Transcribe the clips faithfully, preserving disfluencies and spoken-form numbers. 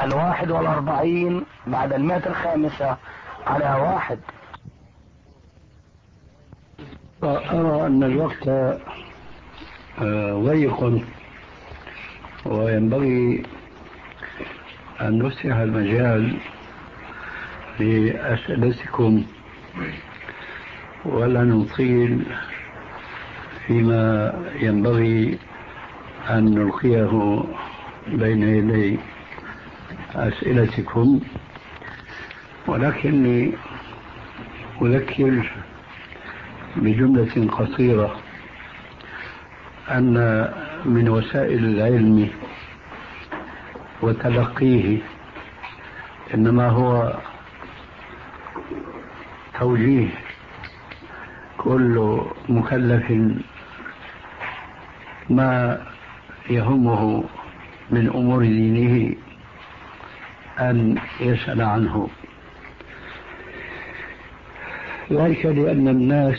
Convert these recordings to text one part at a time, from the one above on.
الواحد والأربعين بعد المئة الخامسة على واحد. أرى أن الوقت ضيق وينبغي أن نفتح المجال لأسئلتكم ولا نطيل فيما ينبغي أن نلقيه بين يدي أسئلتكم، ولكني أذكر بجملة قصيرة أن من وسائل العلم وتلقيه إنما هو توجيه كل مكلف ما يهمه من أمور دينه أن يسأل عنه، ذلك لأن الناس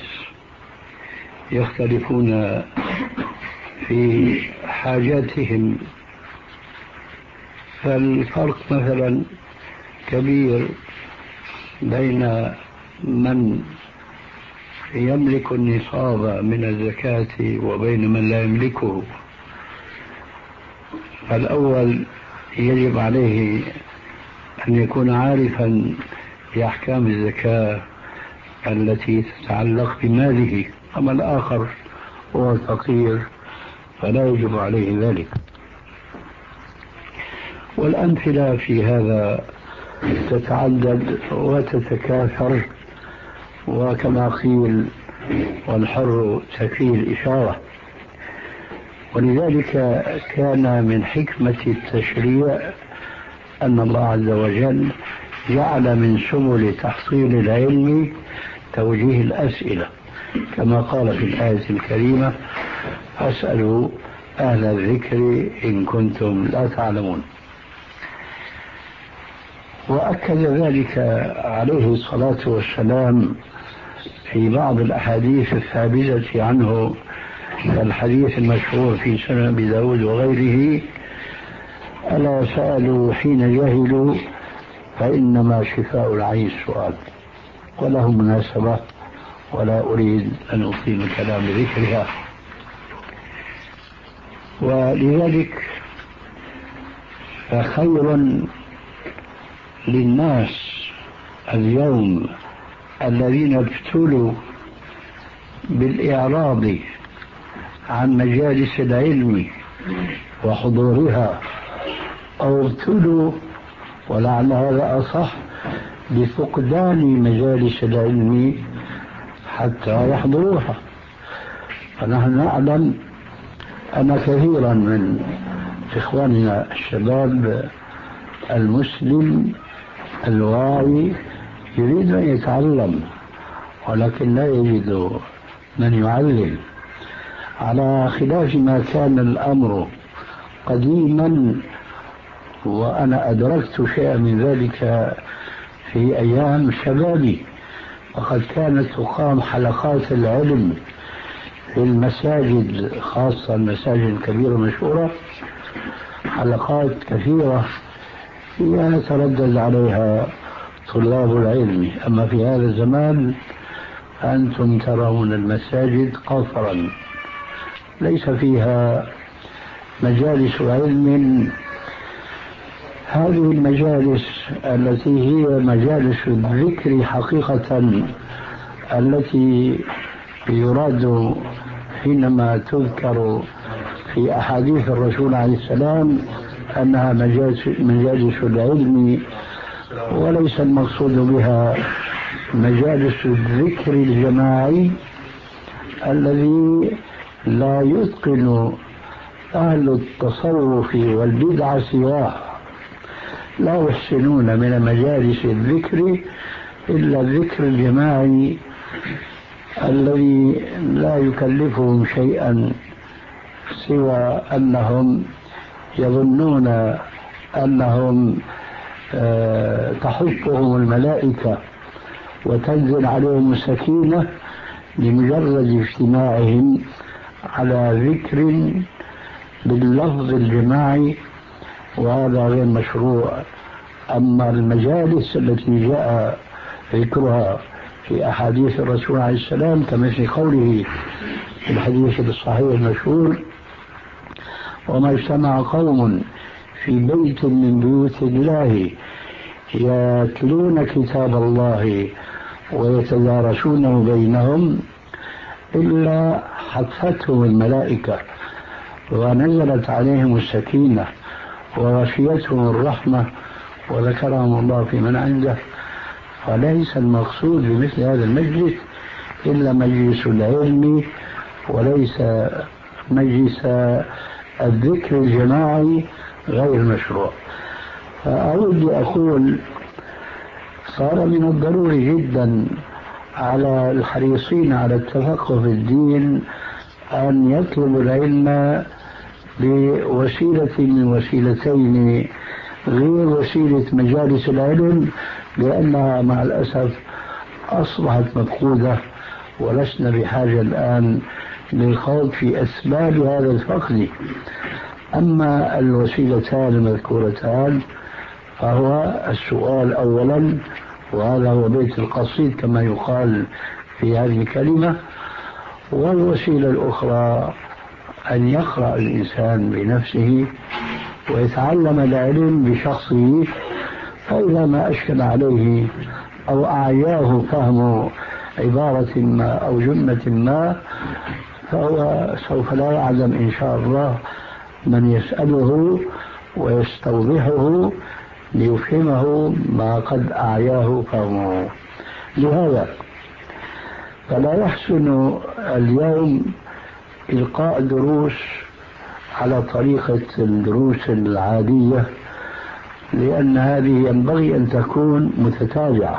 يختلفون في حاجاتهم، فالفرق مثلا كبير بين من يملك النصاب من الزكاة وبين من لا يملكه. فالأول يجب عليه أن يكون عارفا بأحكام الزكاة التي تتعلق بماله، أما الآخر هو الفقير فلا يجب عليه ذلك. والأمثلة في هذا تتعدد وتتكاثر، وكما قيل والحر تكفيه الإشارة. ولذلك كان من حكمة التشريع أن الله عز وجل جعل من سبل تحصيل العلم توجيه الأسئلة، كما قال في الآية الكريمة: فاسألوا أهل الذكر إن كنتم لا تعلمون. وأكد ذلك عليه الصلاة والسلام في بعض الأحاديث الثابتة عنه، الحديث المشهور في سنن أبي داود وغيره: ألا سألوا حين جهلوا فإنما شفاء العي السؤال. وله مناسبة ولا أريد أن أطيل الكلام بذكرها. ولذلك فخير للناس اليوم الذين ابتلوا بالإعراض عن مجالس العلم وحضورها، أو ابتلوا ولعل هذا أصح بفقدان مجالس العلم حتى يحضروها. فنحن نعلم أن كثيرا من إخواننا الشباب المسلم الواعي يريد أن يتعلم، ولكن لا يجد من يعلم، على خلاف ما كان الأمر قديما. وأنا أدركت شيئا من ذلك في أيام شبابي، وقد كانت تقام حلقات العلم في المساجد، خاصة المساجد الكبيرة المشهورة، حلقات كثيرة يتردد عليها طلاب العلم. أما في هذا الزمان أنتم ترون المساجد قفرا ليس فيها مجالس علم. هذه المجالس التي هي مجالس الذكر حقيقة، التي يراد حينما تذكر في أحاديث الرسول عليه السلام أنها مجالس, مجالس العلم، وليس المقصود بها مجالس الذكر الجماعي الذي لا يتقن أهل التصوف والبدع سواه، لا يحسنون من مجالس الذكر إلا الذكر الجماعي الذي لا يكلفهم شيئا سوى أنهم يظنون أنهم أه تحفهم الملائكة وتنزل عليهم السكينة لمجرد اجتماعهم على ذكر باللفظ الجماعي وهذا غير مشروع. أما المجالس التي جاء ذكرها في أحاديث الرسول عليه السلام كمثل قوله في الحديث الصحيح المشهور: وما اجتمع قوم في بيت من بيوت الله يتلون كتاب الله ويتدارسونه بينهم إلا حفتهم الملائكة ونزلت عليهم السكينة وغشيتهم الرحمة وذكرهم الله في من عنده. فليس المقصود بمثل هذا المجلس إلا مجلس العلم وليس مجلس الذكر الجماعي غير مشروع. فأعود لأقول صار من الضروري جدا على الحريصين على التفقه في الدين أن يطلبوا العلم بوسيلة من وسيلتين غير وسيلة مجالس العلم، لأنها مع الأسف أصبحت مفقودة، ولسنا بحاجة الآن للخوض في أسباب هذا الفقد. أما الوسيلتان المذكورتان فهو السؤال أولا، وهذا هو بيت القصيد كما يقال في هذه الكلمة، والوسيلة الأخرى أن يقرأ الإنسان بنفسه ويتعلم العلم بشخصه، فإذا ما أشكل عليه أو أعياه فهم عبارة ما أو جملة ما فهو سوف لا يعلم إن شاء الله من يسأله ويستوضحه ليفهمه ما قد أعياه فهمه. لهذا فلا يحسن اليوم إلقاء دروس على طريقة الدروس العادية، لأن هذه ينبغي أن تكون متتابعة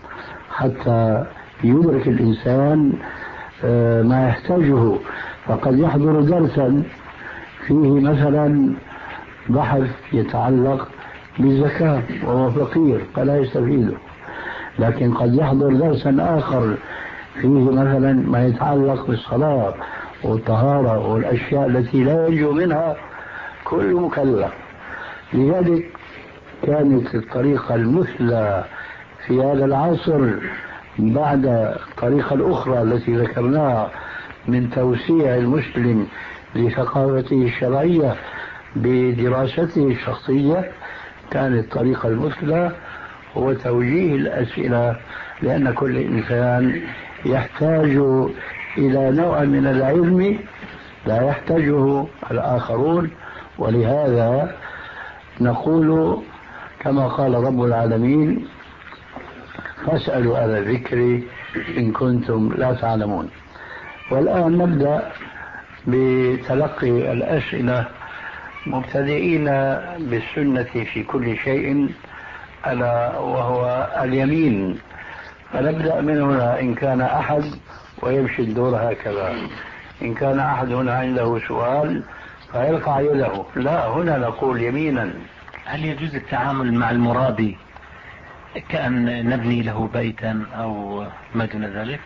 حتى يدرك الإنسان ما يحتاجه. فقد يحضر درسا فيه مثلا بحث يتعلق بالزكاة وهو فقير فلا يستفيده، لكن قد يحضر درسا آخر فيه مثلا ما يتعلق بالصلاة والطهارة والأشياء التي لا ينجو منها كل مكلف. لذلك كانت الطريقة المثلى في هذا العصر بعد الطريقة الأخرى التي ذكرناها من توسيع المسلم لثقافته الشرعية بدراسته الشخصية، كانت الطريقة المثلى هو توجيه الأسئلة، لأن كل إنسان يحتاج إلى نوع من العلم لا يحتاجه الآخرون. ولهذا نقول كما قال رب العالمين: فاسألوا أهل الذكر إن كنتم لا تعلمون. والآن نبدأ بتلقي الأسئلة مبتدئين بالسنة في كل شيء، ألا وهو اليمين. فنبدأ من هنا إن كان أحد، ويمشي الدور هكذا. إن كان أحد هنا عنده سؤال فيرفع يده. لا، هنا نقول يمينا. هل يجوز التعامل مع المرابي كأن نبني له بيتا أو ما دون ذلك؟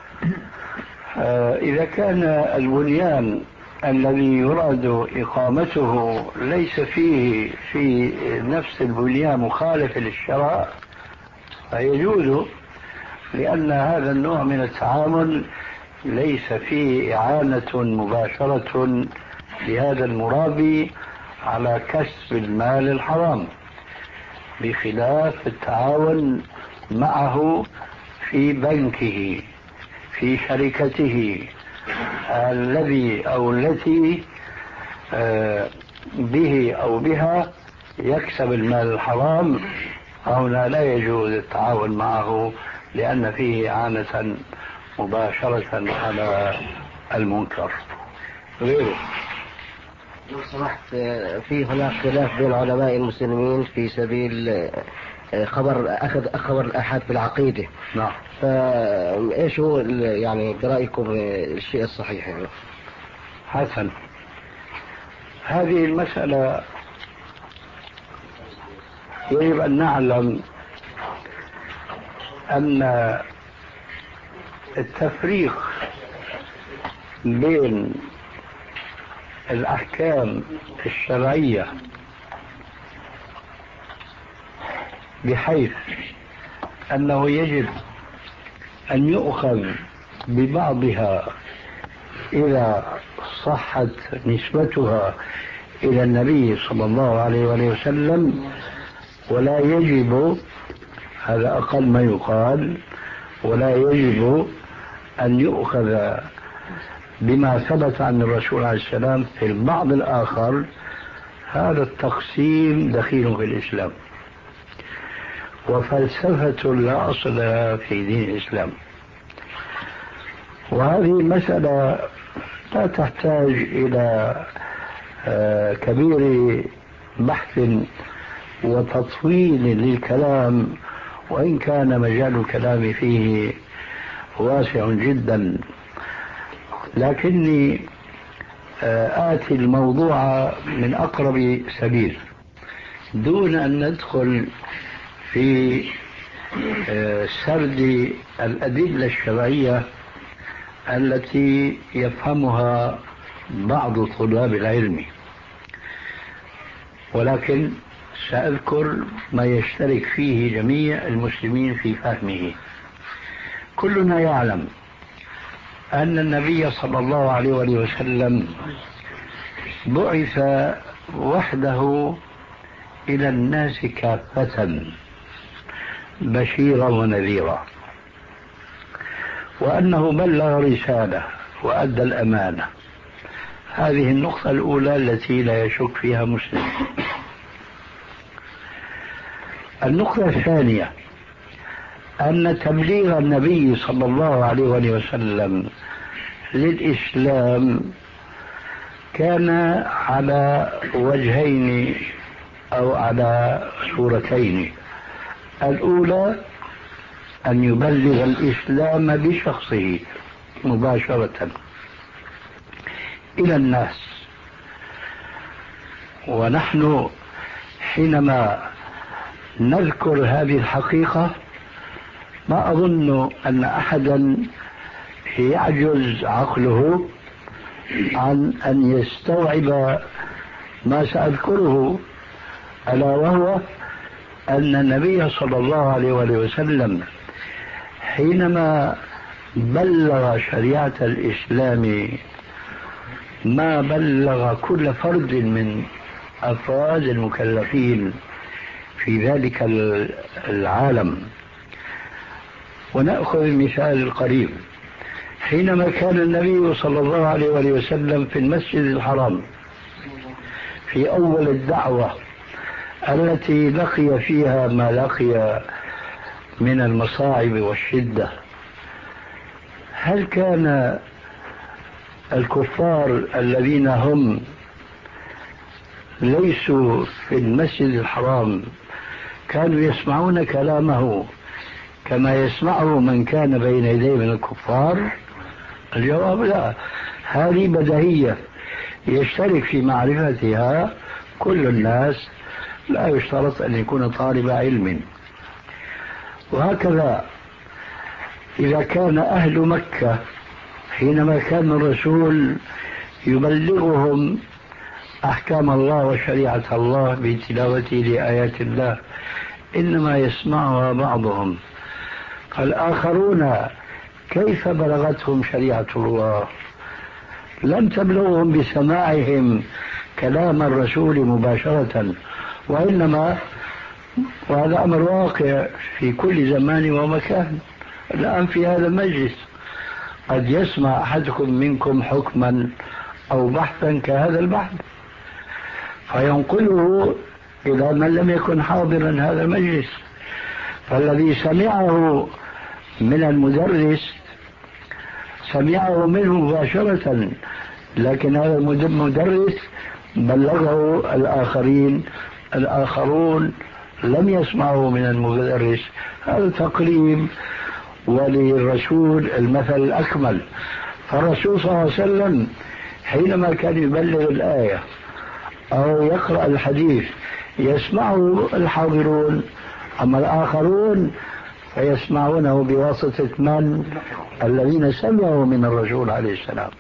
آه إذا كان البنيان الذي يراد إقامته ليس فيه في نفس البنيان مخالف للشرع فيجوز، لأن هذا النوع من التعامل ليس فيه إعانة مباشرة لهذا المرابي على كسب المال الحرام، بخلاف التعاون معه في بنكه في شركته الذي أو التي به أو بها يكسب المال الحرام. هنا لا يجوز التعاون معه لأن فيه إعانة مباشرة على المنكر. غيره لو سمحت، في هناك خلاف بين علماء المسلمين في سبيل خبر أخذ خبر الأحد في العقيدة. نعم. فإيش هو يعني برأيكم الشيء الصحيح؟ يعني حسن، هذه المسألة يجب أن نعلم أن التفريق بين الأحكام الشرعية بحيث أنه يجب أن يؤخذ ببعضها إذا صحت نسبتها إلى النبي صلى الله عليه وسلم، ولا يجب، هذا أقل ما يقال، ولا يجب أن يؤخذ بما ثبت عن الرسول عليه السلام في البعض الآخر. هذا التقسيم دخيل في الإسلام وفلسفة لا أصل لها في دين الإسلام. وهذه مسألة لا تحتاج إلى كبير بحث وتطويل للكلام، وإن كان مجال الكلام فيه واسع جدا، لكني آتي الموضوع من أقرب سبيل دون أن ندخل في سرد الأدلة الشرعية التي يفهمها بعض طلاب العلم، ولكن سأذكر ما يشترك فيه جميع المسلمين في فهمه. كلنا يعلم أن النبي صلى الله عليه وسلم بعث وحده إلى الناس كافة بشيرا ونذيرا، وأنه بلغ رسالة وأدى الأمانة. هذه النقطة الأولى التي لا يشك فيها مسلم. النقطة الثانية أن تبليغ النبي صلى الله عليه وسلم للإسلام كان على وجهين أو على صورتين. الأولى أن يبلغ الإسلام بشخصه مباشرة إلى الناس، ونحن حينما نذكر هذه الحقيقة ما أظن أن أحدا يعجز عقله عن أن يستوعب ما سأذكره، ألا وهو أن النبي صلى الله عليه وسلم حينما بلغ شريعة الإسلام ما بلغ كل فرد من أفراد المكلفين في ذلك العالم. ونأخذ المثال القريب، حينما كان النبي صلى الله عليه وسلم في المسجد الحرام في أول الدعوة التي لقي فيها ما لقي من المصاعب والشدة، هل كان الكفار الذين هم ليسوا في المسجد الحرام كانوا يسمعون كلامه كما يسمعه من كان بين يديه من الكفار؟ الجواب لا. هذه بديهية يشترك في معرفتها كل الناس، لا يشترط أن يكون طالب علم. وهكذا إذا كان أهل مكة حينما كان الرسول يبلغهم أحكام الله وشريعة الله بتلاوته لآيات الله إنما يسمعها بعضهم، فالآخرون كيف بلغتهم شريعة الله؟ لم تبلغهم بسماعهم كلام الرسول مباشرة، وإنما وهذا أمر واقع في كل زمان ومكان. الآن في هذا المجلس قد يسمع أحدكم منكم حكما أو بحثا كهذا البحث فينقله إلى من لم يكن حاضرا هذا المجلس، فالذي سمعه من المدرس سمعه منه مباشرة، لكن هذا المدرس بلغه الآخرين، الآخرون لم يسمعوا من المدرس. هذا تقريب، وللرسول المثل الأكمل. فالرسول صلى الله عليه وسلم حينما كان يبلغ الآية أو يقرأ الحديث يسمعه الحاضرون، أما الآخرون فيسمعونه بواسطة من؟ الذين سمعوا من الرسول عليه السلام.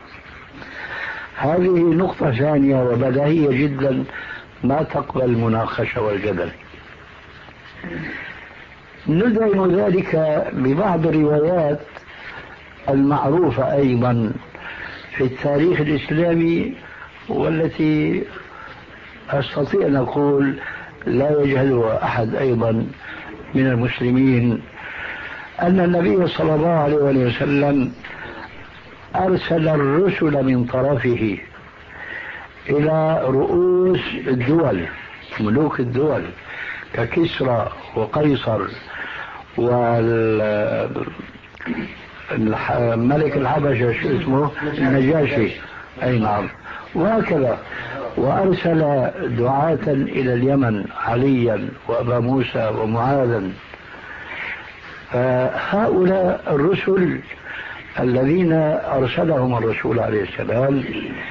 هذه نقطة ثانية وبديهية جدا ما تقبل المناقشة والجدل. ندعم ذلك ببعض الروايات المعروفة أيضا في التاريخ الإسلامي، والتي أستطيع أن أقول لا يجهلها أحد أيضا من المسلمين، أن النبي صلى الله عليه وسلم أرسل الرسل من طرفه إلى رؤوس الدول، ملوك الدول ككسرى وقيصر والملك الحبشة شو اسمه النجاشي، أي نعم، وهكذا. وأرسل دعاة إلى اليمن عليا وأبا موسى ومعاذا. فهؤلاء الرسل الذين أرسلهم الرسول عليه السلام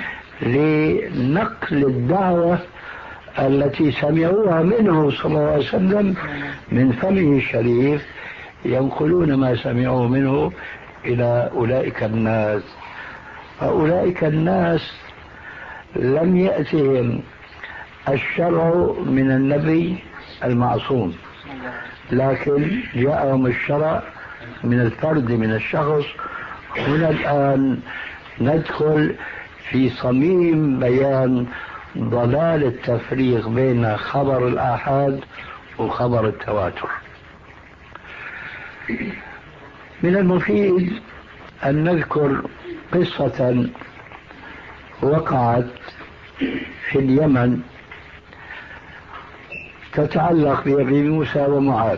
لنقل الدعوة التي سمعوها منه صلى الله عليه وسلم من فمه الشريف، ينقلون ما سمعوا منه إلى أولئك الناس. فأولئك الناس لم يأتهم الشرع من النبي المعصوم، لكن جاءهم الشرع من الفرد، من الشخص. هنا الآن ندخل في صميم بيان ضلال التفريق بين خبر الآحاد وخبر التواتر. من المفيد أن نذكر قصة وقعت في اليمن تتعلق بأبي موسى ومعاذ.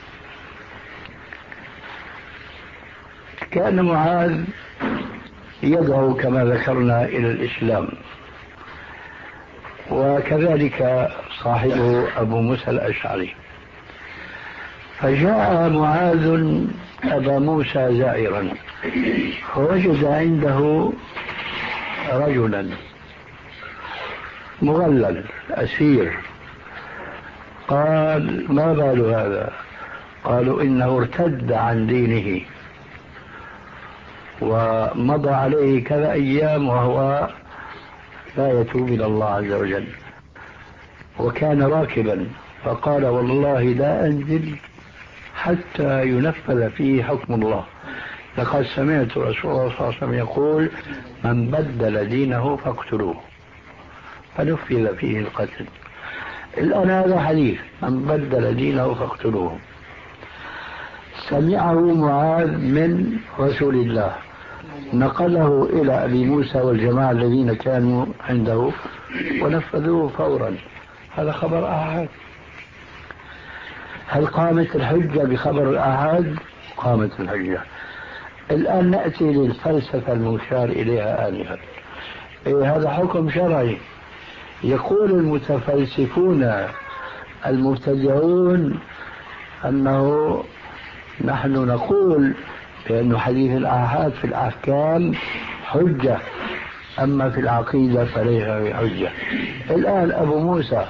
كان معاذ يدعو كما ذكرنا إلى الإسلام، وكذلك صاحبه أبو موسى الأشعري. فجاء معاذ أبا موسى زائرا، فوجد عنده رجلا مغلل أسير. قال: ما بال هذا؟ قالوا: إنه ارتد عن دينه ومضى عليه كذا أيام وهو لا يتوب إلى الله عز وجل. وكان راكبا، فقال: والله لا أنزل حتى ينفذ فيه حكم الله، لقد سمعت رسول الله صلى الله عليه وسلم يقول: من بدل دينه فاقتلوه، فنفذ فيه القتل. الآن هذا حديث: من بدل دينه فاقتلوه. سمعه معاذ من رسول الله، نقله إلى أبي موسى والجماعة الذين كانوا عنده ونفذوه فورا. هذا خبر آحاد. هل قامت الحجة بخبر الآحاد؟ قامت الحجة. الآن نأتي للفلسفة المشار إليها آنفا. إيه هذا حكم شرعي. يقول المتفلسفون المبتدعون أنه نحن نقول بأن حديث الآحاد في الأحكام حجة، أما في العقيدة فليس بحجة. الآن أبو موسى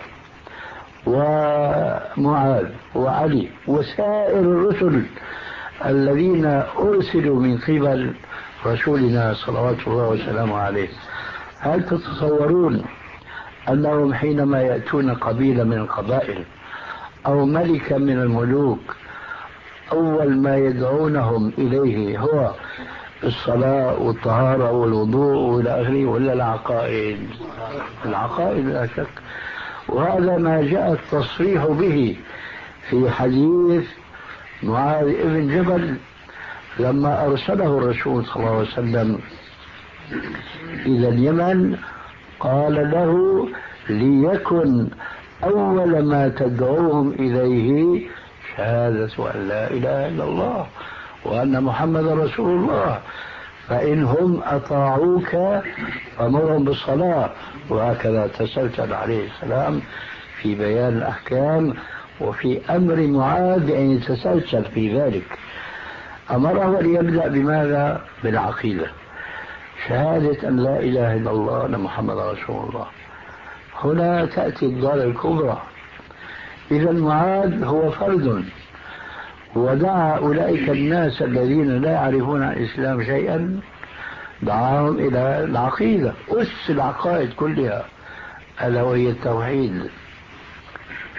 ومعاذ وعلي وسائر الرسل الذين أرسلوا من قبل رسولنا صلوات الله وسلامه عليه، هل تتصورون أنهم حينما يأتون قبيلة من القبائل أو ملكا من الملوك أول ما يدعونهم إليه هو الصلاة والطهارة والوضوء وإلى آخره، ولا العقائد؟ العقائد لا شك. وهذا ما جاء التصريح به في حديث معاذ بن جبل لما أرسله الرسول صلى الله عليه وسلم إلى اليمن، قال له: ليكن أول ما تدعوهم إليه شهادة أن لا إله إلا الله وأن محمد رسول الله، فإنهم أطاعوك فأمرهم بالصلاة. وهكذا تسلسل عليه السلام في بيان الأحكام، وفي أمر معاذ أن يتسلسل في ذلك. أمره أن يبدأ بماذا؟ بالعقيدة، شهادة أن لا إله إلا الله وأن محمد رسول الله. هنا تأتي الضالة الكبرى. إذا معاذ هو فرد، ودعا أولئك الناس الذين لا يعرفون عن الإسلام شيئا، دعاهم إلى العقيدة، أس العقائد كلها، ألا وهي التوحيد.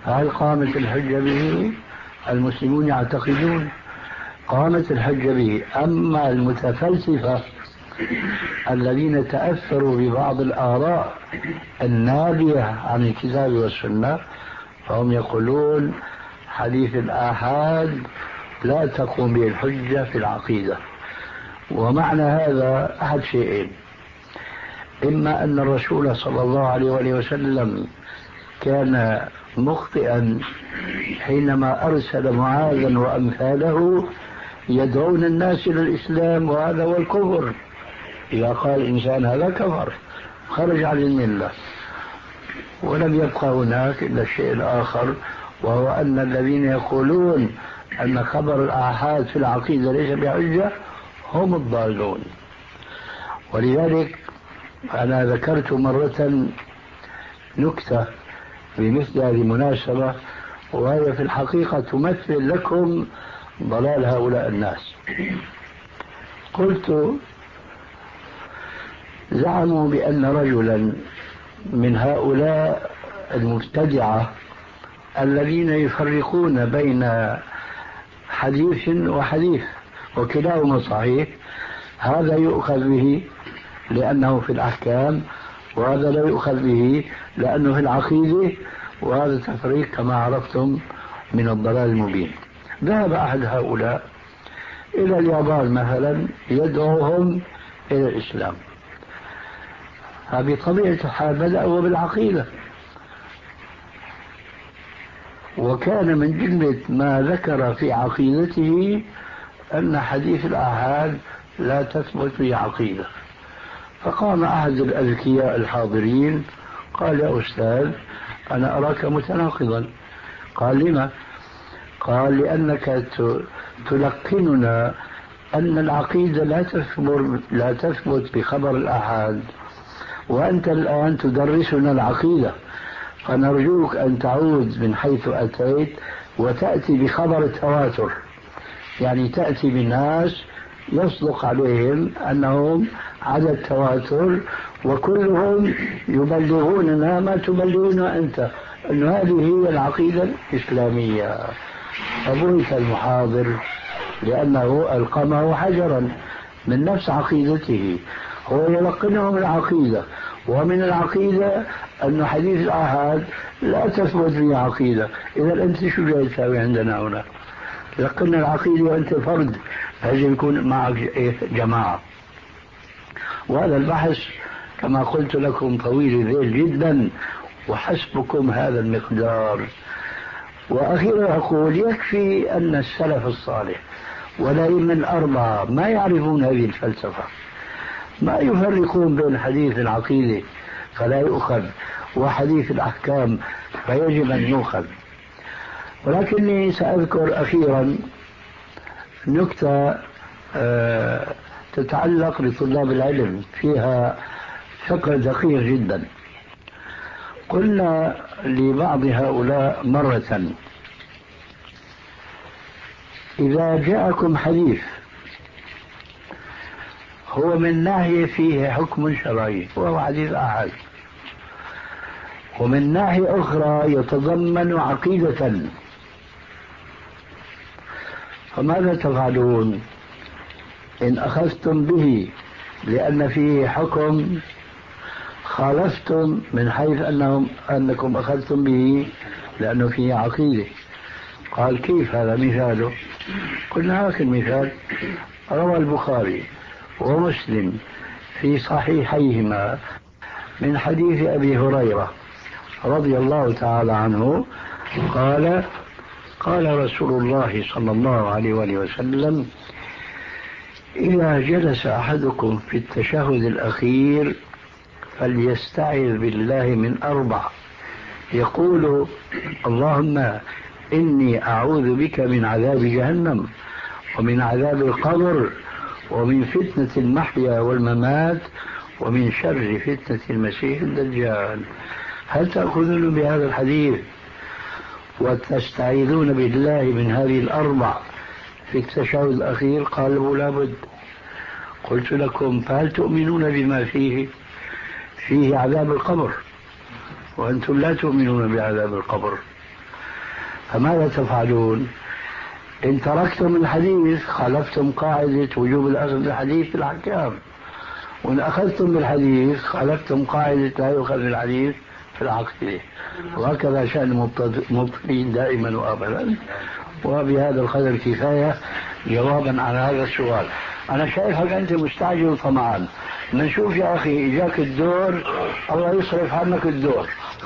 فهل قامت الحجة به؟ المسلمون يعتقدون قامت الحجة به. أما المتفلسفة الذين تأثروا ببعض الآراء النابية عن الكتاب والسنة فهم يقولون حديث الآحاد لا تقوم به الحجة في العقيدة. ومعنى هذا أحد شيئين: إما أن الرسول صلى الله عليه وآله وسلم كان مخطئا حينما أرسل معاذا وأمثاله يدعون الناس إلى الإسلام، وهذا هو الكفر. إذا قال الإنسان هذا كفر خرج عن الملة. ولم يبقى هناك إلا الشيء الآخر، وهو أن الذين يقولون أن خبر الآحاد في العقيدة ليس بحجة هم الضالون. ولذلك أنا ذكرت مرة نكتة بمثل هذه المناسبة، وهي في الحقيقة تمثل لكم ضلال هؤلاء الناس. قلت: زعموا بأن رجلا من هؤلاء المبتدعة الذين يفرقون بين حديث وحديث وكلاهما صحيح، هذا يؤخذ به لأنه في الأحكام، وهذا لا يؤخذ به لأنه في العقيدة، وهذا تفريق كما عرفتم من الضلال المبين. ذهب أحد هؤلاء إلى اليابان مثلا يدعوهم إلى الإسلام. بطبيعة الحال بدأوا بالعقيدة، وكان من جملة ما ذكر في عقيدته أن حديث الآحاد لا تثبت في عقيدة. فقام أحد الأذكياء الحاضرين قال: يا أستاذ، أنا أراك متناقضا. قال: لما؟ قال: لأنك تلقننا أن العقيدة لا تثبت لا تثبت بخبر الآحاد، وأنت الآن تدرسنا العقيدة، فنرجوك أن تعود من حيث أتيت وتأتي بخبر التواتر، يعني تأتي بالناس يصدق عليهم أنهم على التواتر وكلهم يبلغوننا ما تبلغنا أنت، أن هذه هي العقيدة الإسلامية. فبهت المحاضر لأنه ألقمه حجرا من نفس عقيدته. هو يلقنهم العقيدة، ومن العقيدة أن حديث الآحاد لا تثبت في عقيدة. إذا أنت شو جاي تساوي عندنا هنا؟ لقنا العقيدة وأنت فرد، لازم يكون معك جماعة. وهذا البحث كما قلت لكم طويل ذيل جدا، وحسبكم هذا المقدار. وأخيرا أقول: يكفي أن السلف الصالح والأئمة الأربعة ما يعرفون هذه الفلسفة، ما يفرقون بين حديث العقيدة فلا يؤخذ وحديث الأحكام فيجب أن يؤخذ. ولكني سأذكر أخيرا نكتة أه تتعلق بطلاب العلم، فيها فقه دقيق جدا. قلنا لبعض هؤلاء مرة: إذا جاءكم حديث هو من ناحية فيه حكم شرعي وهو حديث آحاد، ومن ناحية أخرى يتضمن عقيدة، فماذا تفعلون إن أخذتم به لأن فيه حكم؟ خالفتم من حيث أنهم أنكم أخذتم به لأنه فيه عقيدة. قال: كيف هذا مثاله؟ قلنا: هذا المثال روى البخاري ومسلم في صحيحيهما من حديث أبي هريرة رضي الله تعالى عنه قال: قال رسول الله صلى الله عليه وآله وسلم: إذا جلس أحدكم في التشهد الأخير فليستعذ بالله من أربع، يقول: اللهم إني أعوذ بك من عذاب جهنم ومن عذاب القبر ومن فتنة المحيا والممات ومن شر فتنة المسيح الدجال. هل تأخذون بهذا الحديث وتستعيذون بالله من هذه الأربع في التشهد الأخير؟ قالوا: لا بد. قلت لكم: فهل تؤمنون بما فيه؟ فيه عذاب القبر وأنتم لا تؤمنون بعذاب القبر. فماذا تفعلون؟ إن تركتم الحديث خالفتم قاعدة وجوب الأخذ بالحديث في الأحكام، وإن أخذتم بالحديث خالفتم قاعدة لا يؤخذ بالحديث في العقيدة. وهكذا شأن المبطلين دائما وأبدا. وبهذا القدر كفاية جوابا على هذا السؤال. أنا شايفك أنت مستعجل وطمعان، نشوف يا أخي إجاك الدور، الله يصرف عنك الدور.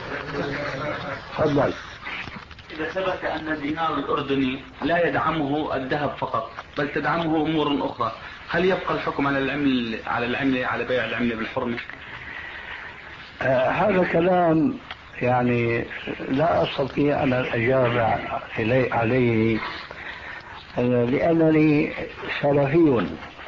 تفضل. إذا ثبت أن الدينار الأردني لا يدعمه الذهب فقط بل تدعمه أمور أخرى، هل يبقى الحكم على العمل على العملة على بيع العملة بالحرمة؟ آه هذا كلام يعني لا أستطيع أن أجاب عليه, عليه لأنني سلفي،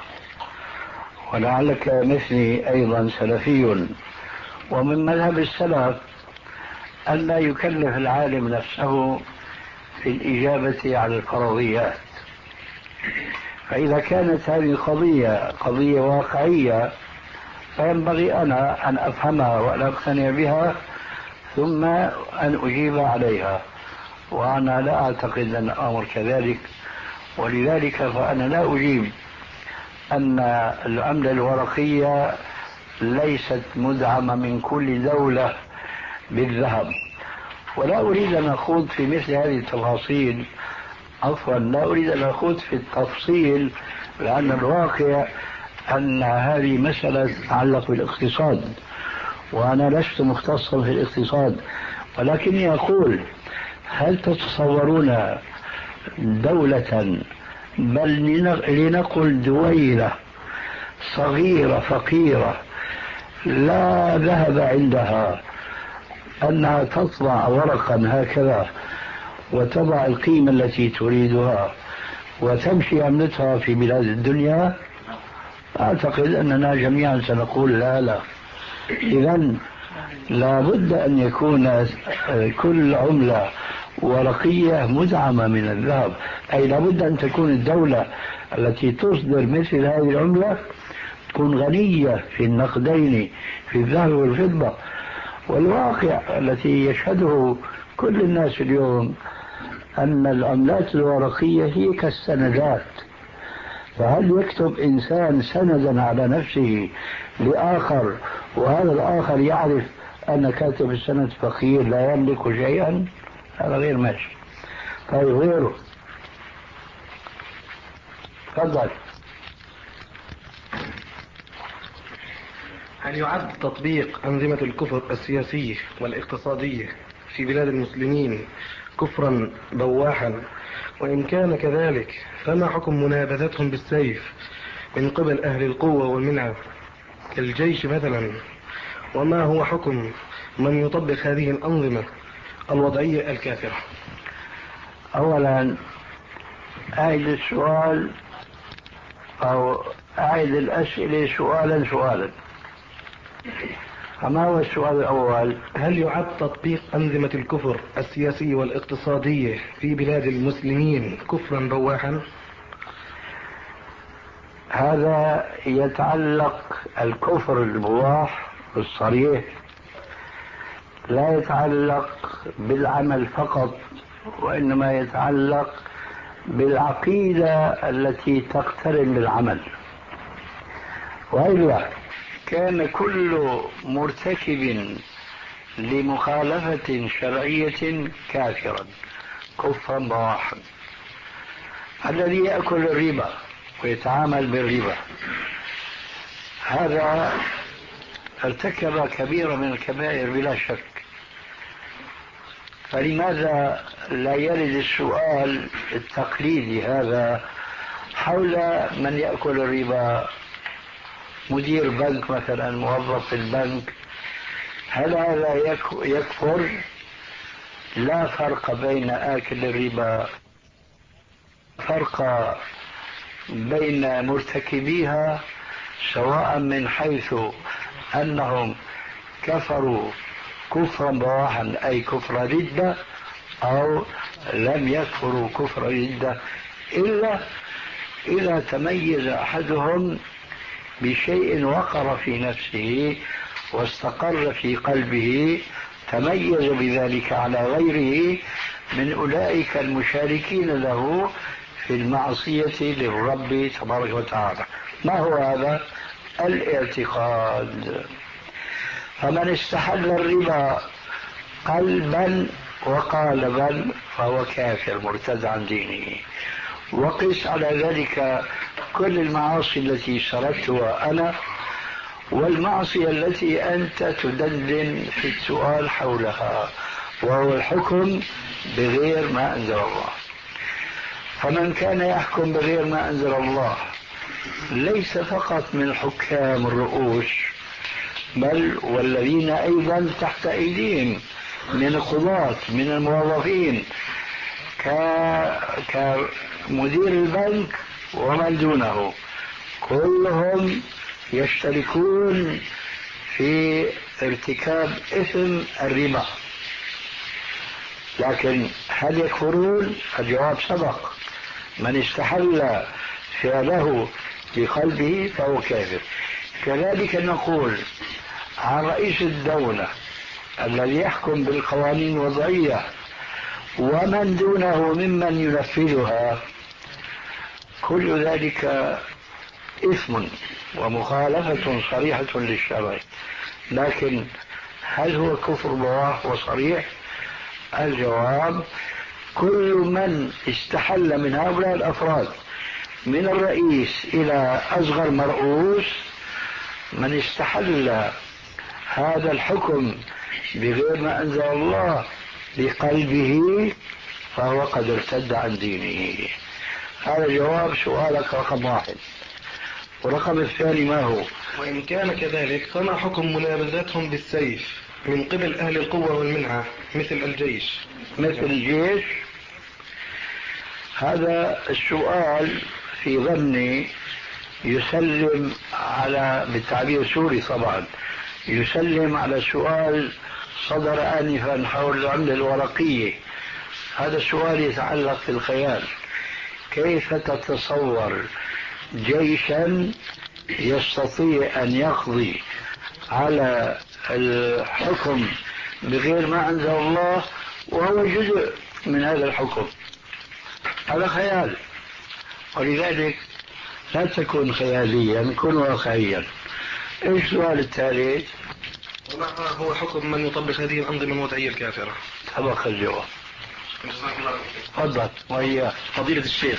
ولعلك مثلي أيضا سلفي، ومن مذهب السلف أن لا يكلف العالم نفسه في الإجابة على الفرضيات. فإذا كانت هذه القضية قضية واقعية فينبغي أنا أن أفهمها وأن أقتنع بها ثم أن أجيب عليها، وأنا لا أعتقد أن الأمر كذلك. ولذلك فأنا لا أجيب أن العملة الورقية ليست مدعمة من كل دولة بالذهب، ولا أريد أن أخوض في مثل هذه التفاصيل. عفوا، لا أريد أن أخوض في التفصيل، لأن الواقع أن هذه مسألة تتعلق بالاقتصاد، وأنا لست مختصا في الاقتصاد، ولكني أقول هل تتصورون دولة، بل لنقل دويلة صغيرة فقيرة لا ذهب عندها، أنها تطبع ورقا هكذا وتضع القيمة التي تريدها وتمشي عملتها في بلاد الدنيا؟ أعتقد أننا جميعا سنقول لا لا. إذن لا بد أن يكون كل عملة ورقية مدعمة من الذهب، أي لا بد أن تكون الدولة التي تصدر مثل هذه العملة تكون غنية في النقدين في الذهب والفضة. والواقع التي يشهده كل الناس اليوم أن العملات الورقية هي كالسندات، فهل يكتب إنسان سندا على نفسه لآخر وهذا الآخر يعرف أن كاتب السند فقير لا يملك شيئا؟ هذا غير ماشي. طيب غيره، تفضل. هل يعد تطبيق أنظمة الكفر السياسية والاقتصادية في بلاد المسلمين كفرا بواحا؟ وإن كان كذلك فما حكم منابذتهم بالسيف من قبل أهل القوة والمنعة كالجيش مثلا؟ وما هو حكم من يطبق هذه الأنظمة الوضعية الكافرة؟ أولا أعيد السؤال أو أعيد الأسئلة سؤالا سؤالا. فما هو السؤال الأول؟ هل يعد تطبيق أنظمة الكفر السياسية والاقتصادية في بلاد المسلمين كفرا بواحا؟ هذا يتعلق الكفر البواح الصريح لا يتعلق بالعمل فقط، وإنما يتعلق بالعقيدة التي تقترن بالعمل. وإلا كان كل مرتكب لمخالفة شرعية كافرا كفرا بواحا. الذي يأكل الربا ويتعامل بالربا هذا ارتكب كبيرة من الكبائر بلا شك، فلماذا لا يرد السؤال التقليدي هذا حول من يأكل الربا؟ مدير بنك مثلا، موظف في البنك، هل هذا يكفر؟ لا فرق بين آكل الربا، فرق بين مرتكبيها سواء من حيث أنهم كفروا كفرا بواحا أي كفر ردة، أو لم يكفروا كفر ردة، إلا إذا تميز أحدهم بشيء وقر في نفسه واستقر في قلبه تميز بذلك على غيره، من أولئك المشاركين له في المعصية للرب تبارك وتعالى. ما هو هذا؟ الاعتقاد. فمن استحل الربا قلبا وقالبا فهو كافر مرتد عن دينه. وقس على ذلك كل المعاصي التي سردتها أنا والمعصية التي أنت تدندن في السؤال حولها، وهو الحكم بغير ما أنزل الله. فمن كان يحكم بغير ما أنزل الله ليس فقط من حكام الرؤوس، بل والذين أيضا تحت أيديهم من القضاة من الموظفين كمدير البنك ومن دونه، كلهم يشتركون في ارتكاب إثم الربا. لكن هل يكفرون؟ الجواب سبق. من استحل فعله بقلبه فهو كافر. كذلك نقول عن رئيس الدولة الذي يحكم بالقوانين الوضعية ومن دونه ممن ينفذها، كل ذلك إثم ومخالفة صريحة للشرع. لكن هل هو كفر بواح وصريح؟ الجواب: كل من استحل من هؤلاء الأفراد من الرئيس إلى أصغر مرؤوس، من استحل هذا الحكم بغير ما أنزل الله بقلبه فهو قد ارتد عن دينه. هذا جواب سؤالك رقم واحد. ورقم الثاني ما هو؟ وإن كان كذلك فما حكم منابذتهم بالسيف من قبل أهل القوة والمنعة مثل الجيش؟ مثل الجيش. هذا السؤال في ظني يسلم على، بالتعبير السوري طبعا، يسلم على سؤال صدر آنفا حول العملة الورقية. هذا السؤال يتعلق في الخيال: كيف تتصور جيشا يستطيع أن يقضي على الحكم بغير ما أنزل الله وهو جزء من هذا الحكم؟ هذا خيال. ولذلك لا تكون خياليا، كن واقعيا. ايش السؤال الثالث؟ وما هو حكم من يطبق هذه الأنظمة الوضعية الكافرة؟ سبق الجواب. تفضل. وهي فضيلة الشيخ،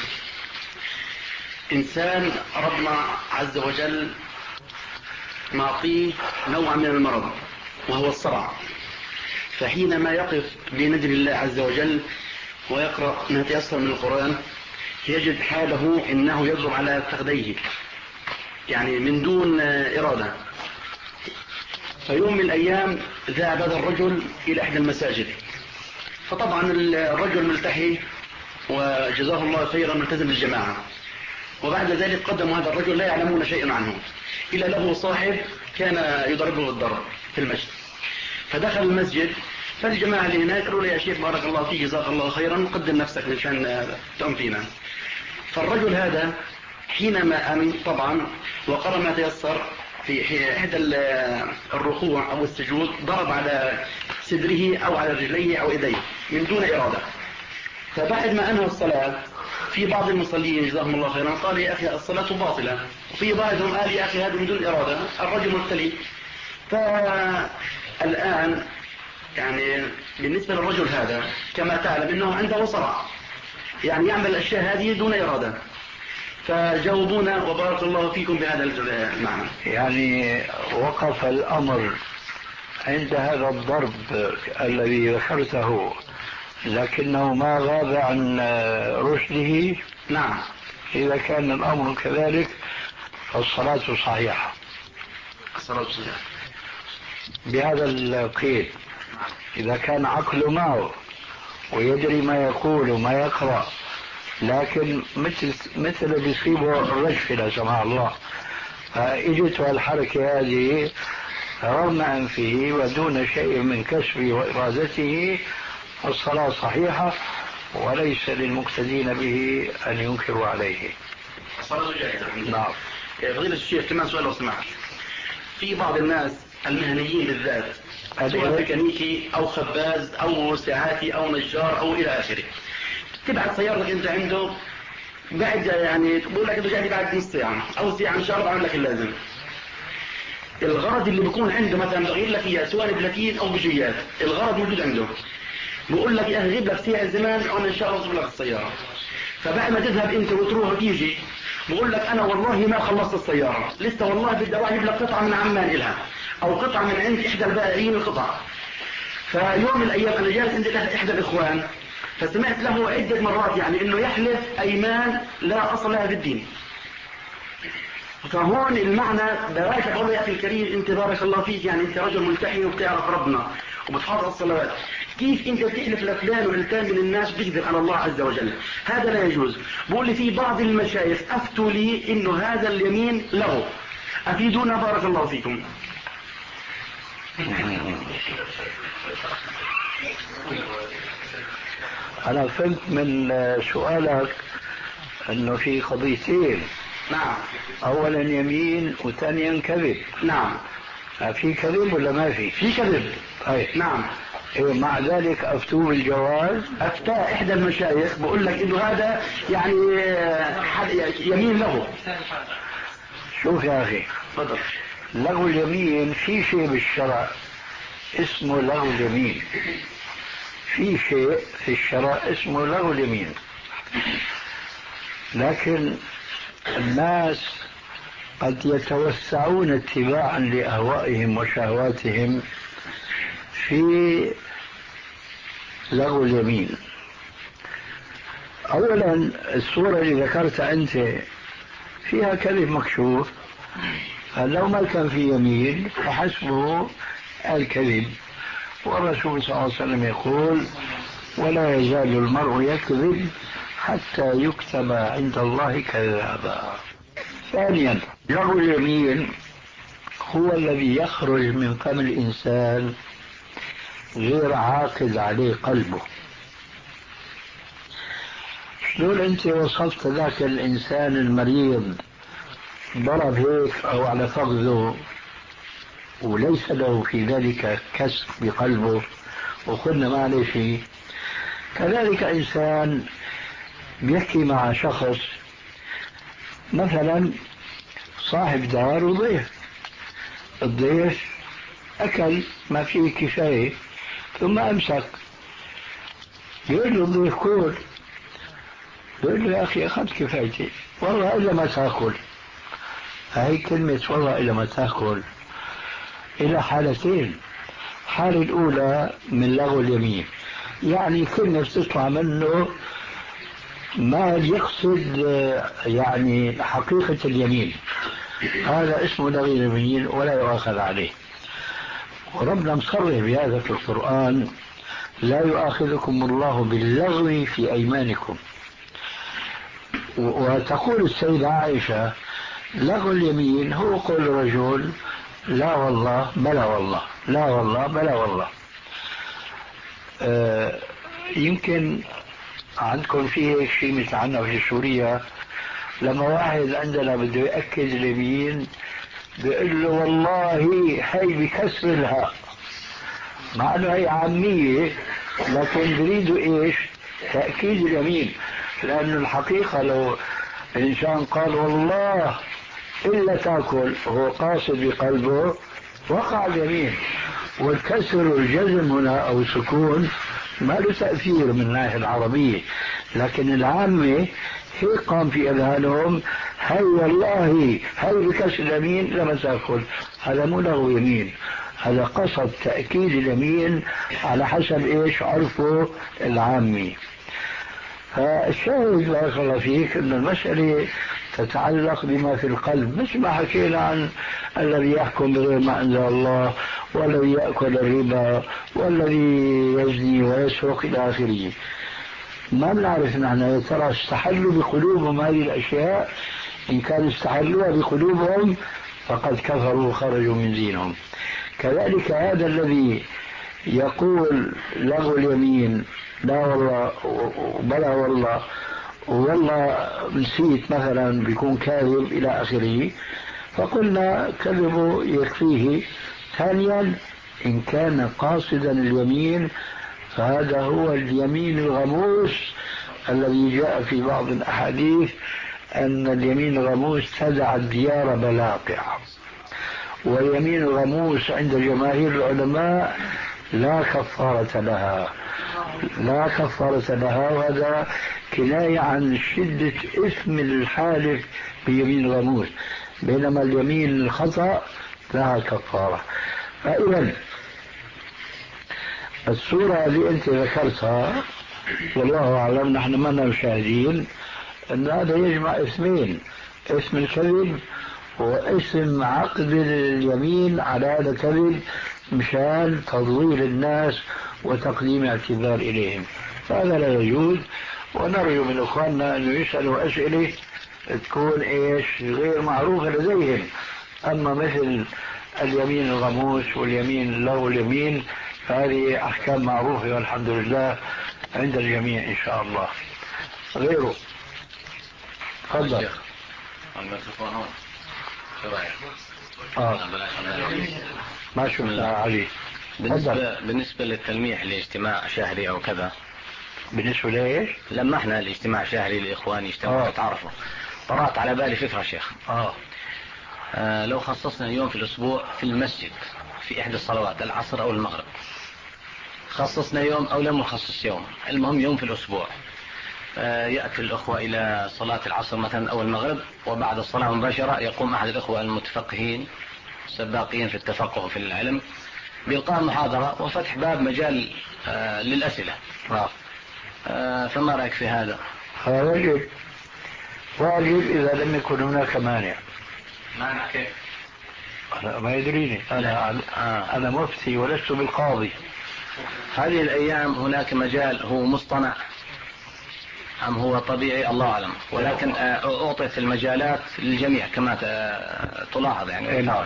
إنسان ربنا عز وجل معطيه نوع من المرض وهو الصرع، فحينما يقف بين يدي الله عز وجل ويقرأ ما تيسر من القرآن يجد حاله إنه يضرب على فخذيه يعني من دون إرادة. فيوم من الأيام ذهب هذا الرجل إلى إحدى المساجد، فطبعا الرجل ملتحي وجزاه الله خيرا ملتزم بالجماعة، وبعد ذلك قدموا هذا الرجل لا يعلمون شيئا عنه إلا له صاحب كان يضربه الضرب في المسجد. فدخل المسجد، فالجماعة اللي هناك قالوا له: يا شيخ بارك الله فيك جزاك الله خيرا، قدم نفسك عشان تقوم فينا. فالرجل هذا حينما أمن طبعا وقرأ ما تيسر في إحدى الركوع أو السجود ضرب على صدره أو على رجليه أو إيديه من دون إرادة. فبعد ما أنهى الصلاة في بعض المصلين جزاهم الله خيرا قال: يا أخي الصلاة باطلة. وفي بعضهم قال: يا أخي هذا من دون إرادة، الرجل مبتلي. فالآن يعني بالنسبة للرجل هذا كما تعلم أنه عنده صرع، يعني يعمل الأشياء هذه دون إرادة، فجاوبونا وبارك الله فيكم بهذا المعنى. يعني وقف الأمر عند هذا الضرب الذي ذكرته لكنه ما غاب عن رشده؟ نعم. إذا كان الأمر كذلك فالصلاة صحيحة. الصلاة صحيحة بهذا القيد: إذا كان عقله معه ويدري ما يقول وما يقرأ، لكن مثل مثل بيصيبه الرجف لا سمح الله، فإجته الحركة هذه رغم أنفه ودون شيء من كسبه وإرادته، الصلاة صحيحة وليس للمقتدين به أن ينكروا عليه. الصلاة جائزة. نعم. فضيلة الشيخ كمان سؤال لو سمحت. في بعض الناس المهنيين بالذات سواء ميكانيكي أو خباز أو ساعاتي أو نجار أو إلى آخره. تبعت سيارتك أنت عنده بعد يعني تقول لك أنت جاي بعد نص ساعة أو ساعة إن شاء الله بعمل لك اللازم. الغرض اللي بيكون عنده مثلا بغير لك إياه سواء بلاتين أو بجيات، الغرض موجود عنده. بقول لك يا أخي غيب لك ساعة زمان وأنا إن شاء الله أصبر لك السيارة. فبعد ما تذهب أنت وتروح وتيجي بقول لك أنا والله ما خلصت السيارة، لسه والله بدي أروح أجيب لك قطعة من عمان إلها أو قطعة من عند إحدى البائعين القطع. فيوم من الأيام أنا جالس عند إحدى الإخوان فسمعت له عدة مرات يعني إنه يحلف أيمان لا أصل لها في الدين. فهون المعنى بواجه أقول له يا أخي الكريم أنت بارك الله فيك يعني أنت رجل ملتحي وبتعرف ربنا وبتحافظ على الصلوات، كيف أنت بتحلف لفلان وعلتان من الناس بتكذب على الله عز وجل؟ هذا لا يجوز. بقول لي في بعض المشايخ أفتوا لي إنه هذا اليمين له، أفيدونا بارك الله فيكم. أنا فهمت من سؤالك أنه في قضيتين. نعم. أولا يمين وثانيا كذب. نعم. في كذب ولا ما في؟ في كذب. طيب. نعم. إيه مع ذلك أفتوا بالجواز؟ أفتى إحدى المشايخ بقول لك إنه هذا يعني يمين له. شوف يا أخي. تفضل. لغو اليمين في شيء بالشرع اسمه لغو اليمين. في شيء في الشرع اسمه لغو اليمين. لكن الناس قد يتوسعون اتباعا لأهوائهم وشهواتهم في لغو اليمين. أولا الصورة اللي ذكرتها أنت فيها كذب مكشوف، لو ما كان في يمين فحسبه الكذب. والرسول صلى الله عليه وسلم يقول ولا يزال المرء يكذب حتى يكتب عند الله كذابا. ثانيا لغو اليمين هو الذي يخرج من فم الإنسان غير عاقد عليه قلبه. شلون أنت وصفت ذاك الإنسان المريض ضرب هيك أو على فخذه وليس له في ذلك كسر بقلبه وقلنا ما عليه شيء، كذلك إنسان بيحكي مع شخص مثلا صاحب دار وضيف، الضيف أكل ما فيه كفاية ثم أمسك، يقول له الضيف كل، يقول له يا أخي أخذت كفايتي والله إلا ما تأكل. هاي كلمة والله إلا ما تأكل إلى حالتين. الحالة الأولى من لغو اليمين، يعني كلمة تطلع منه ما يقصد يعني حقيقة اليمين، هذا اسمه لغو اليمين ولا يؤاخذ عليه. وربنا مصرح بهذا في القرآن لا يؤاخذكم الله باللغو في أيمانكم. وتقول السيدة عائشة لغو اليمين هو قول الرجل لا والله بلا والله، لا والله بلا والله. آه يمكن عندكم فيه هيك شيء مثل عنا في سوريا، لما واحد عندنا بده يأكد اليمين بيقول له والله هي بكسر الهاء، مع انه هي عامية لكن بريدوا ايش؟ تأكيد اليمين. لأن الحقيقة لو الإنسان قال والله إلا تأكل هو قاصد بقلبه وقع اليمين. والكسر والجزم هنا أو السكون ما له تأثير من الناحية العربية، لكن العامة هي قام في أذهانهم هي والله هي بكسر اليمين لما تأكل، هذا مو لغو يمين، هذا قصد تأكيد اليمين على حسب إيش عرفه العامي. فالشاهد بارك الله فيك أن المسألة تتعلق بما في القلب، مثل ما حكينا عن الذي يحكم بغير ما أنزل الله والذي يأكل الربا والذي يزني ويسرق إلى آخره. ما بنعرف نحن يا ترى استحلوا بقلوبهم هذه الأشياء، إن كان استحلوها بقلوبهم فقد كفروا وخرجوا من دينهم. كذلك هذا الذي يقول لغو اليمين لا والله بلا والله والله نسيت مثلا بيكون كاذب إلى آخره، فقلنا كذبه يكفيه. ثانيا إن كان قاصدا اليمين فهذا هو اليمين الغموس الذي جاء في بعض الأحاديث أن اليمين الغموس تدع الديار بلاقع. واليمين الغموس عند جماهير العلماء لا كفارة لها، لا كفارة لها، وهذا كناية عن شدة إثم الحالف بيمين غموس، بينما اليمين الخطأ لها كفارة. فإذا الصورة اللي أنت ذكرتها والله أعلم، نحن ما مشاهدين، أن هذا يجمع اسمين: اسم الكذب واسم عقد اليمين على هذا الكذب مشان تضليل الناس وتقديم اعتذار إليهم. فهذا لا يجوز، ونرجو من إخواننا أن يسألوا أسئلة تكون إيش غير معروفة لديهم. أما مثل اليمين الغموس واليمين له اليمين فهذه أحكام معروفة والحمد لله عند الجميع إن شاء الله. غيره تفضل. الميكروفون هون. شو رأيك؟ آه. ما شفنا علي. بالنسبة بالنسبة للتلميح لاجتماع شهري أو كذا. بالنسبة لإيش؟ لما احنا الاجتماع شهري لإخواني يجتمعوا يتعرفوا، طرأت على بالي فكرة شيخ. آه. آه لو خصصنا يوم في الأسبوع في المسجد في إحدى الصلوات العصر أو المغرب، خصصنا يوم أو لم نخصص يوم، المهم يوم في الأسبوع، آه يأتي الأخوة إلى صلاة العصر مثلا أو المغرب، وبعد الصلاة مباشرة يقوم أحد الأخوة المتفقهين السباقين في التفقه في العلم بإلقاء محاضرة وفتح باب مجال آه للأسئلة. آه. آه فما رأيك في هذا؟ واجب واجب إذا لم يكن هناك مانع. مانع كيف؟ أنا ما يدريني، أنا آه. أنا مفتي ولست بالقاضي. هذه الأيام هناك مجال هو مصطنع أم هو طبيعي الله أعلم، ولكن أعطيت المجالات للجميع كما تلاحظ يعني. نعم.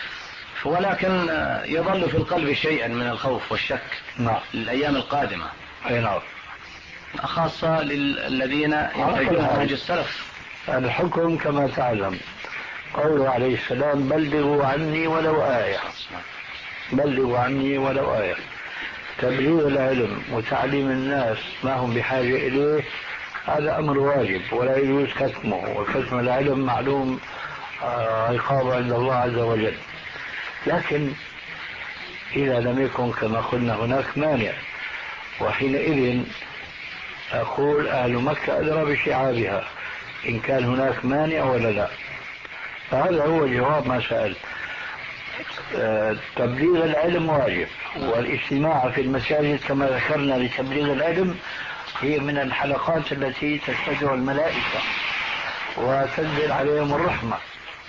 ولكن يظل في القلب شيئا من الخوف والشك. نعم. للأيام القادمة. نعم. خاصة للذين ينتجون منهج السلف. الحكم كما تعلم قوله عليه السلام: بلغوا عني ولو آية، بلغوا عني ولو آية. تبليغ العلم وتعليم الناس ما هم بحاجة إليه هذا أمر واجب ولا يجوز كتمه، وكتم العلم معلوم عقابه عند الله عز وجل. لكن إذا لم يكن كما قلنا هناك مانع، وحينئذ أقول أهل مكة أدرى بشعابها إن كان هناك مانع ولا لا. فهذا هو جواب ما سألت. تبليغ العلم واجب، والاجتماع في المساجد كما ذكرنا لتبليغ العلم هي من الحلقات التي تشهدها الملائكة وتنزل عليهم الرحمة.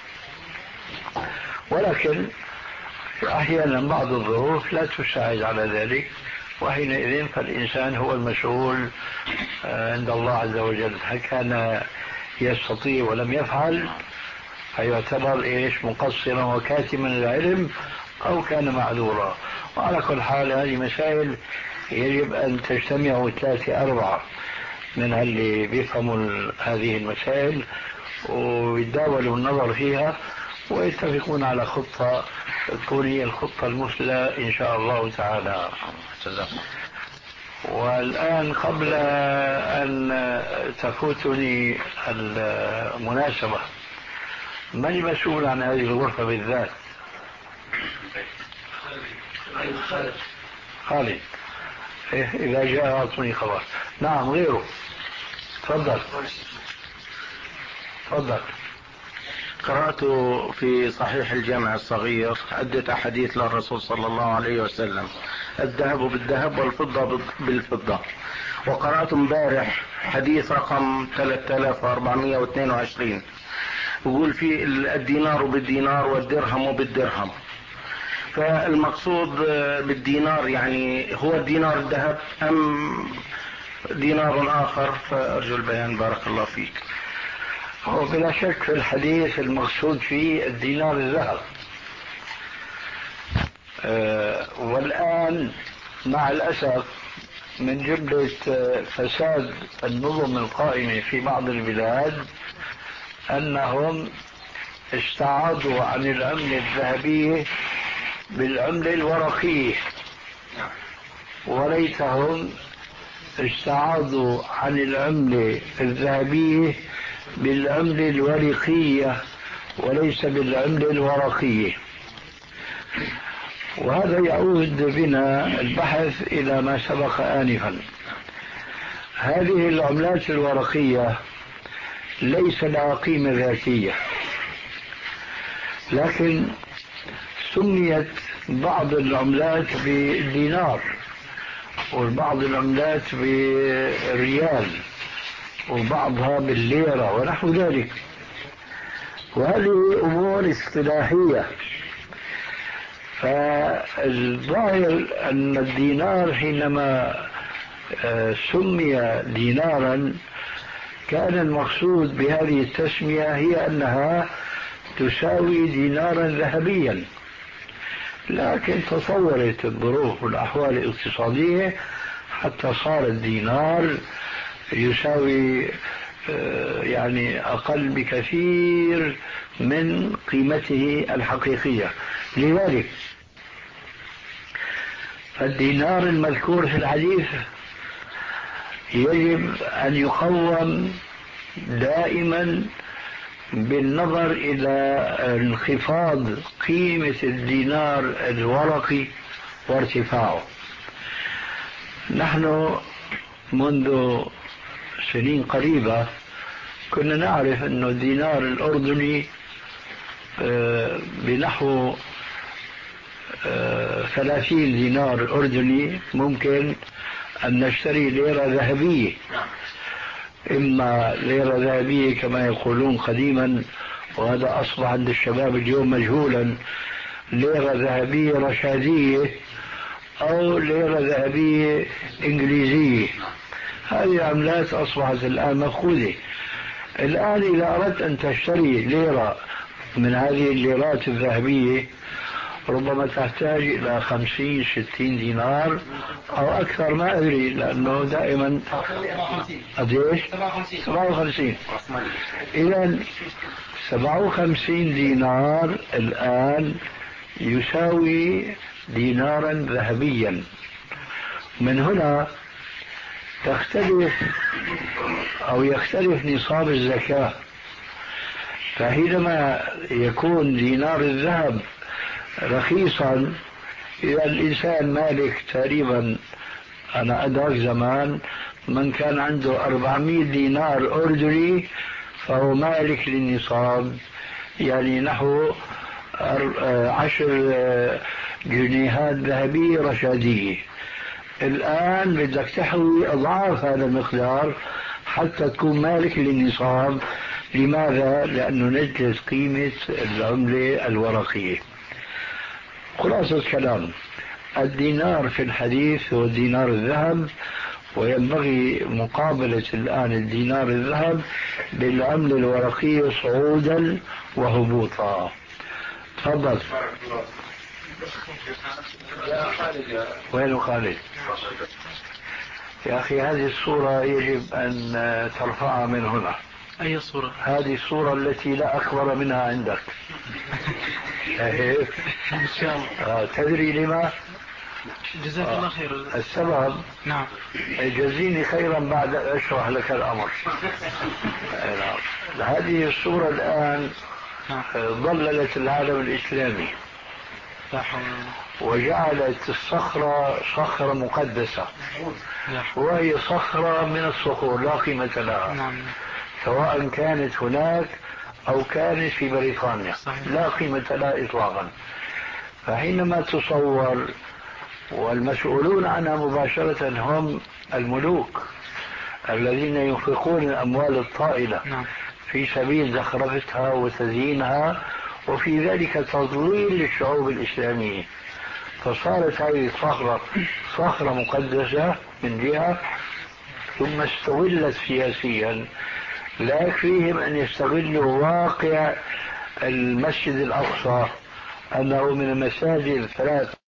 ولكن أحيانا بعض الظروف لا تساعد على ذلك، وحينئذ فالإنسان هو المسؤول عند الله عز وجل. هل كان يستطيع ولم يفعل فيعتبر إيش مقصرا وكاتما العلم، أو كان معذورا. وعلى كل حال هذه مسائل يجب أن تجتمع ثلاثة أربعة من اللي بيفهموا هذه المسائل ويتداولوا النظر فيها ويتفقون على خطة تكون هي الخطة المثلى إن شاء الله تعالى. والآن قبل أن تفوتني المناسبة، من المسؤول عن هذه الغرفة بالذات؟ خالد. إيه إذا جاء أعطني خبر. نعم غيره. تفضل تفضل. قرأت في صحيح الجامع الصغير عدة أحاديث للرسول صلى الله عليه وسلم: الذهب بالذهب والفضة بالفضة. وقرأت امبارح حديث رقم ثلاثة آلاف وأربعمائة واثنين وعشرين يقول في الدينار بالدينار والدرهم بالدرهم. فالمقصود بالدينار يعني هو الدينار الذهب أم دينار آخر؟ فأرجو البيان بارك الله فيك. وبلا شك في الحديث المقصود فيه الدينار الذهب. أه والآن مع الأسف من جملة فساد النظم القائمة في بعض البلاد أنهم استعاضوا عن العملة الذهبية بالعملة الورقية، وليتهم استعاضوا عن العملة الذهبية بالعملة الورقية وليس بالعملة الورقية. وهذا يعود بنا البحث إلى ما سبق آنفا. هذه العملات الورقية ليس لها قيمة ذاتية، لكن سميت بعض العملات بالدينار، وبعض العملات بالريال، وبعضها بالليرة ونحو ذلك، وهذه أمور اصطلاحية. فالظاهر أن الدينار حينما سمي دينارا كان المقصود بهذه التسمية هي أنها تساوي دينارا ذهبيا، لكن تصورت الظروف والأحوال الاقتصادية حتى صار الدينار يساوي يعني أقل بكثير من قيمته الحقيقية. لذلك فالدينار المذكور في الحديث يجب أن يقوم دائما بالنظر إلى انخفاض قيمة الدينار الورقي وارتفاعه. نحن منذ سنين قريبة كنا نعرف أن الدينار الأردني بنحو ثلاثين دينار أردني ممكن أن نشتري ليرة ذهبية، إما ليرة ذهبية كما يقولون قديما، وهذا أصبح عند الشباب اليوم مجهولا، ليرة ذهبية رشادية أو ليرة ذهبية إنجليزية. هذه عملات أصبحت الآن مفقودة. الآن إذا أردت أن تشتري ليرة من هذه الليرات الذهبية ربما تحتاج إلى خمسين ستين دينار أو أكثر، ما أدري، لأنه دائما قديش؟ سبعة وخمسين. إذا سبعة وخمسين دينار الآن يساوي دينارا ذهبيا. من هنا تختلف أو يختلف نصاب الزكاة. فحينما يكون دينار الذهب رخيصا، إذا الإنسان مالك تقريبا، أنا أدرك زمان من كان عنده أربعمائة دينار أردني فهو مالك للنصاب، يعني نحو عشر جنيهات ذهبية رشادية. الآن بدك تحوي أضعاف هذا المقدار حتى تكون مالك للنصاب. لماذا؟ لأنه نزلت قيمة العملة الورقية. خلاصة الكلام، الدينار في الحديث هو دينار الذهب، وينبغي مقابلة الآن الدينار الذهب بالعملة الورقية صعودا وهبوطا. تفضل. وين خالد؟ يا أخي هذه الصورة يجب أن ترفعها من هنا. أي صورة؟ هذه الصورة التي لا أكبر منها عندك. هيك إن شاء الله. آه تدري لما؟ جزاك الله خير. السبب؟ نعم. جزيني خيرا بعد أشرح لك الأمر. نعم. هذه الصورة الآن ضللت العالم الإسلامي وجعلت الصخرة صخرة مقدسة، وهي صخرة من الصخور لا قيمة لها، سواء كانت هناك أو كانت في بريطانيا، لا قيمة لها إطلاقا. فحينما تصور، والمسؤولون عنها مباشرة هم الملوك الذين ينفقون الأموال الطائلة في سبيل زخرفتها وتزيينها، وفي ذلك تضليل للشعوب الإسلامية. فصارت هذه الصخرة صخرة مقدسة من جهة، ثم استغلت سياسيا. لا يكفيهم أن يستغلوا واقع المسجد الأقصى أنه من المساجد الثلاث